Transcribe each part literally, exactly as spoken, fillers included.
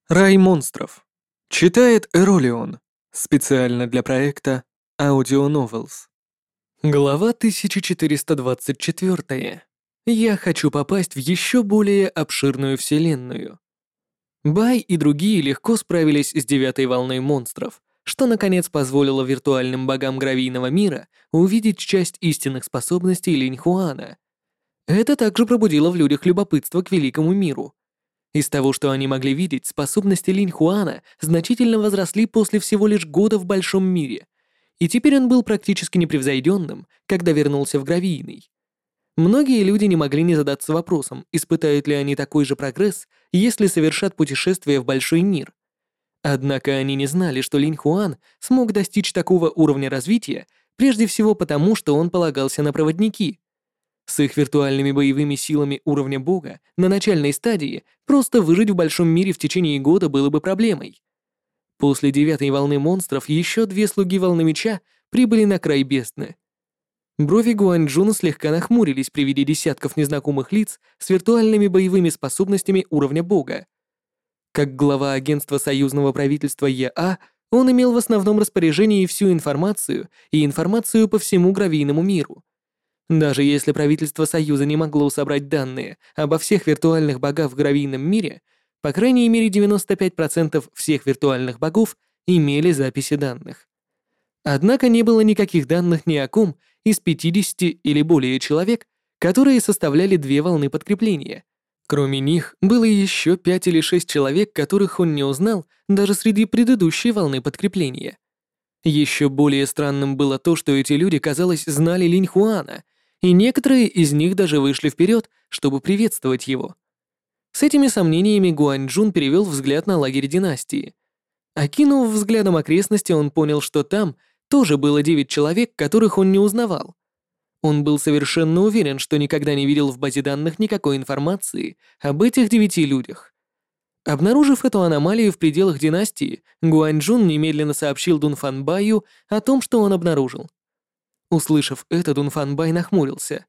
Рай монстров. Читает Эролион. Специально для проекта Audio Novels. Глава тысяча четыреста двадцать четыре. Я хочу попасть в еще более обширную вселенную. Бай и другие легко справились с девятой волной монстров, что наконец позволило виртуальным богам гравийного мира увидеть часть истинных способностей Линьхуана. Это также пробудило в людях любопытство к великому миру. Из того, что они могли видеть, способности Линьхуана значительно возросли после всего лишь года в большом мире, и теперь он был практически непревзойденным, когда вернулся в Гравийный. Многие люди не могли не задаться вопросом, испытают ли они такой же прогресс, если совершат путешествие в большой мир. Однако они не знали, что Линьхуан смог достичь такого уровня развития прежде всего потому, что он полагался на проводники. С их виртуальными боевыми силами уровня бога на начальной стадии просто выжить в большом мире в течение года было бы проблемой. После девятой волны монстров еще две слуги волны меча прибыли на край бездны. Брови Гуанчжуна слегка нахмурились при виде десятков незнакомых лиц с виртуальными боевыми способностями уровня бога. Как глава агентства союзного правительства ЕА, он имел в основном распоряжении всю информацию и информацию по всему гравийному миру. Даже если правительство Союза не могло собрать данные обо всех виртуальных богах в гравийном мире, по крайней мере девяносто пять процентов всех виртуальных богов имели записи данных. Однако не было никаких данных ни о ком из пятидесяти или более человек, которые составляли две волны подкрепления. Кроме них, было еще пять или шесть человек, которых он не узнал даже среди предыдущей волны подкрепления. Еще более странным было то, что эти люди, казалось, знали Линьхуана, и некоторые из них даже вышли вперед, чтобы приветствовать его. С этими сомнениями Гуанчжун перевел взгляд на лагерь династии. Окинув взглядом окрестности, он понял, что там тоже было девять человек, которых он не узнавал. Он был совершенно уверен, что никогда не видел в базе данных никакой информации об этих девяти людях. Обнаружив эту аномалию в пределах династии, Гуанчжун немедленно сообщил Дунфанбаю о том, что он обнаружил. Услышав это, Дунфанбай нахмурился.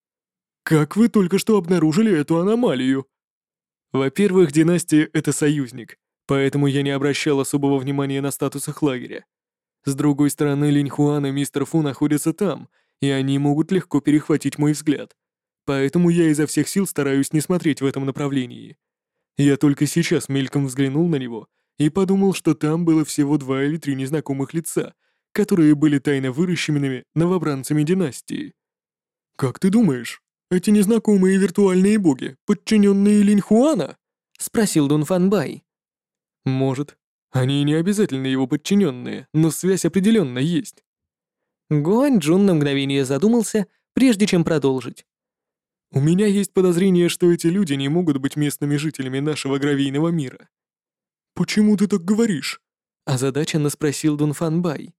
«Как вы только что обнаружили эту аномалию?» «Во-первых, династия — это союзник, поэтому я не обращал особого внимания на статус их лагеря. С другой стороны, Линьхуан и мистер Фу находятся там, и они могут легко перехватить мой взгляд. Поэтому я изо всех сил стараюсь не смотреть в этом направлении. Я только сейчас мельком взглянул на него и подумал, что там было всего два или три незнакомых лица, которые были тайно выращенными новобранцами династии. Как ты думаешь, эти незнакомые виртуальные боги, подчиненные Линьхуана?» — спросил Дунфанбай. «Может. Они не обязательно его подчиненные, но связь определенно есть». Гуанчжун на мгновение задумался, прежде чем продолжить. «У меня есть подозрение, что эти люди не могут быть местными жителями нашего гравийного мира». «Почему ты так говоришь?» — озадаченно спросил Дунфанбай.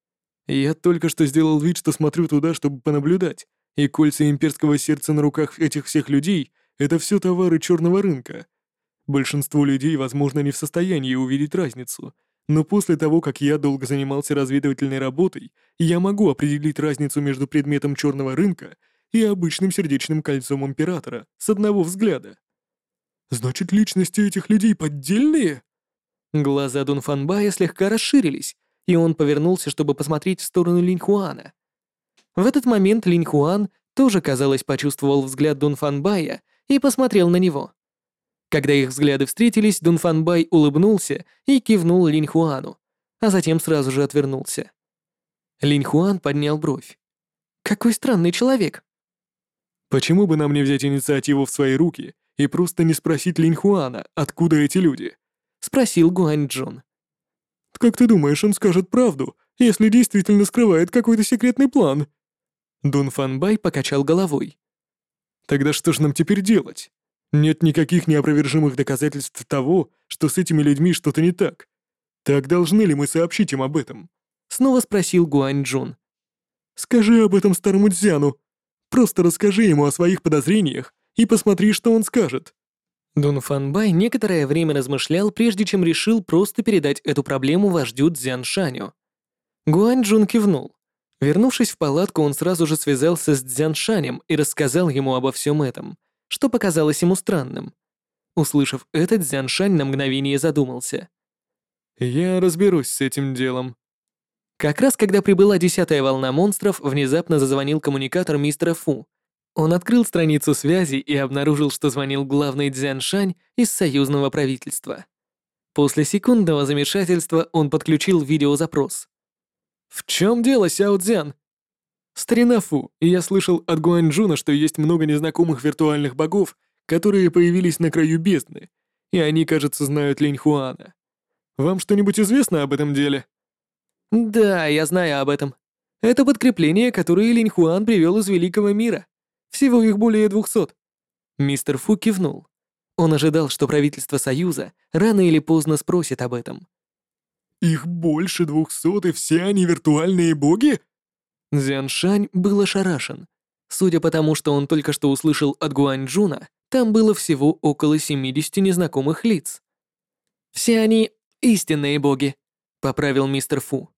«Я только что сделал вид, что смотрю туда, чтобы понаблюдать, и кольца имперского сердца на руках этих всех людей — это все товары черного рынка. Большинство людей, возможно, не в состоянии увидеть разницу, но после того, как я долго занимался разведывательной работой, я могу определить разницу между предметом черного рынка и обычным сердечным кольцом императора с одного взгляда». «Значит, личности этих людей поддельные?» Глаза Дунфанбая слегка расширились, и он повернулся, чтобы посмотреть в сторону Линьхуана. В этот момент Линьхуан тоже, казалось, почувствовал взгляд Дунфанбая и посмотрел на него. Когда их взгляды встретились, Дунфанбай улыбнулся и кивнул Линьхуану, а затем сразу же отвернулся. Линьхуан поднял бровь. «Какой странный человек!» «Почему бы нам не взять инициативу в свои руки и просто не спросить Линьхуана, откуда эти люди?» — спросил Гуанчжун. «Как ты думаешь, он скажет правду, если действительно скрывает какой-то секретный план?» Дунфанбай покачал головой. «Тогда что же нам теперь делать? Нет никаких неопровержимых доказательств того, что с этими людьми что-то не так. Так должны ли мы сообщить им об этом?» Снова спросил Гуанчжун. «Скажи об этом старому Дзяну. Просто расскажи ему о своих подозрениях и посмотри, что он скажет». Дунфанбай некоторое время размышлял, прежде чем решил просто передать эту проблему вождю Цзяншаню. Гуанчжун кивнул. Вернувшись в палатку, он сразу же связался с Цзяншанем и рассказал ему обо всем этом, что показалось ему странным. Услышав это, Цзяншань на мгновение задумался. «Я разберусь с этим делом». Как раз когда прибыла десятая волна монстров, внезапно зазвонил коммуникатор мистера Фу. Он открыл страницу связи и обнаружил, что звонил главный Цзяншань из союзного правительства. После секундного замешательства он подключил видеозапрос. «В чем дело, Сяо Цзян?» «Старина Фу, я слышал от Гуанчжуна, что есть много незнакомых виртуальных богов, которые появились на краю бездны, и они, кажется, знают Линь Хуана. Вам что-нибудь известно об этом деле?» «Да, я знаю об этом. Это подкрепление, которое Линь Хуан привел из Великого мира. Всего их более двухсот». Мистер Фу кивнул. Он ожидал, что правительство Союза рано или поздно спросит об этом. «Их больше двухсот, и все они виртуальные боги?» Цзяншань был ошарашен. Судя по тому, что он только что услышал от Гуанчжуна, там было всего около семидесяти незнакомых лиц. «Все они истинные боги», — поправил мистер Фу.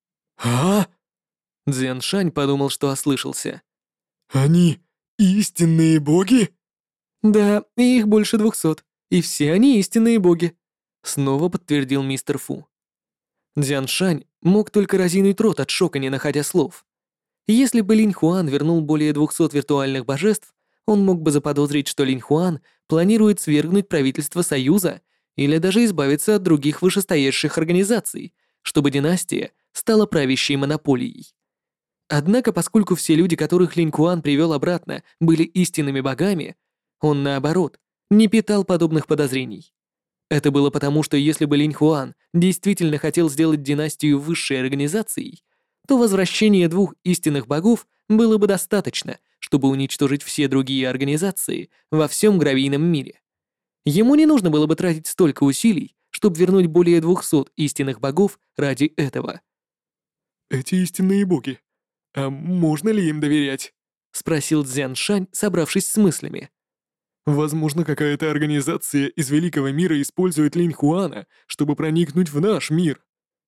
«А? Цзяншань подумал, что ослышался. Они истинные боги?» «Да, и их больше двухсот, и все они истинные боги», — снова подтвердил мистер Фу. Цзяншань мог только разинуть рот от шока, не находя слов. Если бы Линь Хуан вернул более двухсот виртуальных божеств, он мог бы заподозрить, что Линь Хуан планирует свергнуть правительство Союза или даже избавиться от других вышестоящих организаций, чтобы династия стала правящей монополией. Однако, поскольку все люди, которых Линь Хуан привел обратно, были истинными богами, он, наоборот, не питал подобных подозрений. Это было потому, что если бы Линь Хуан действительно хотел сделать династию высшей организацией, то возвращение двух истинных богов было бы достаточно, чтобы уничтожить все другие организации во всем гравийном мире. Ему не нужно было бы тратить столько усилий, чтобы вернуть более двухсот истинных богов ради этого. «Эти истинные боги. А можно ли им доверять?» — спросил Цзяншань, собравшись с мыслями. «Возможно, какая-то организация из Великого мира использует Линь Хуана, чтобы проникнуть в наш мир».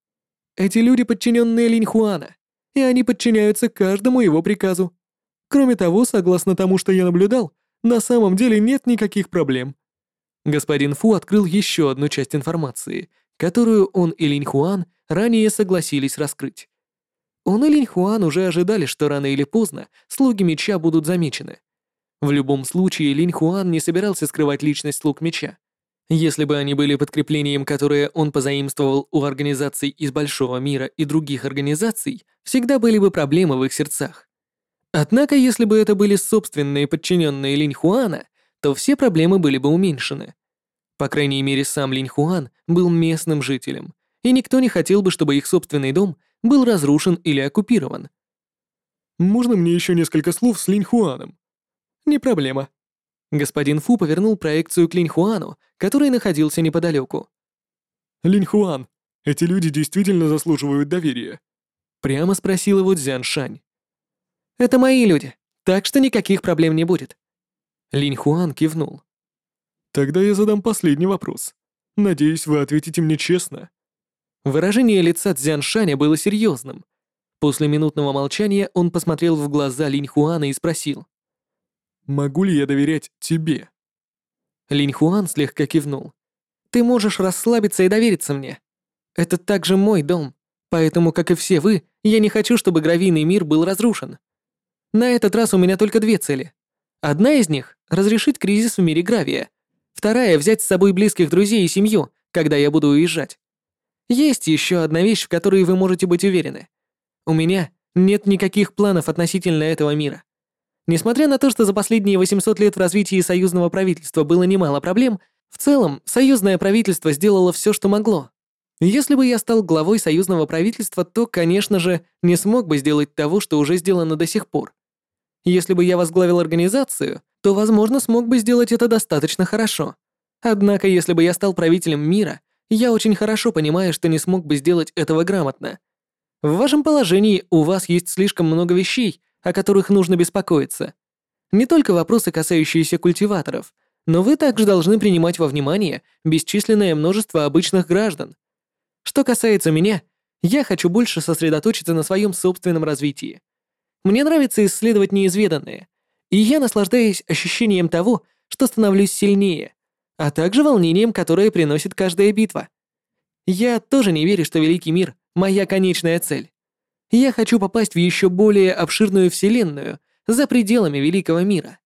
Эти люди подчиненные Линь Хуана, и они подчиняются каждому его приказу. Кроме того, согласно тому, что я наблюдал, на самом деле нет никаких проблем. Господин Фу открыл еще одну часть информации, которую он и Линь Хуан ранее согласились раскрыть. Он и Линь Хуан уже ожидали, что рано или поздно слуги меча будут замечены. В любом случае, Линь Хуан не собирался скрывать личность слуг меча. Если бы они были подкреплением, которое он позаимствовал у организаций из Большого мира и других организаций, всегда были бы проблемы в их сердцах. Однако, если бы это были собственные подчиненные Линь Хуана, то все проблемы были бы уменьшены. По крайней мере, сам Линь Хуан был местным жителем, и никто не хотел бы, чтобы их собственный дом был разрушен или оккупирован. «Можно мне еще несколько слов с Линь Хуаном?» «Не проблема». Господин Фу повернул проекцию к Линь Хуану, который находился неподалеку. «Линь Хуан, эти люди действительно заслуживают доверия?» Прямо спросил его Цзяншань. «Это мои люди, так что никаких проблем не будет». Линь Хуан кивнул. «Тогда я задам последний вопрос. Надеюсь, вы ответите мне честно». Выражение лица Цзяншаня было серьезным. После минутного молчания он посмотрел в глаза Линь Хуана и спросил. «Могу ли я доверять тебе?» Линь Хуан слегка кивнул. «Ты можешь расслабиться и довериться мне. Это также мой дом, поэтому, как и все вы, я не хочу, чтобы гравийный мир был разрушен. На этот раз у меня только две цели. Одна из них — разрешить кризис в мире гравия. Вторая — взять с собой близких друзей и семью, когда я буду уезжать. Есть еще одна вещь, в которой вы можете быть уверены. У меня нет никаких планов относительно этого мира. Несмотря на то, что за последние восемьсот лет в развитии союзного правительства было немало проблем, в целом союзное правительство сделало все, что могло. Если бы я стал главой союзного правительства, то, конечно же, не смог бы сделать того, что уже сделано до сих пор. Если бы я возглавил организацию, то, возможно, смог бы сделать это достаточно хорошо. Однако, если бы я стал правителем мира, я очень хорошо понимаю, что не смог бы сделать этого грамотно. В вашем положении у вас есть слишком много вещей, о которых нужно беспокоиться. Не только вопросы, касающиеся культиваторов, но вы также должны принимать во внимание бесчисленное множество обычных граждан. Что касается меня, я хочу больше сосредоточиться на своем собственном развитии. Мне нравится исследовать неизведанное, и я наслаждаюсь ощущением того, что становлюсь сильнее. а также волнением, которое приносит каждая битва. Я тоже не верю, что Великий мир — моя конечная цель. Я хочу попасть в еще более обширную вселенную за пределами Великого мира.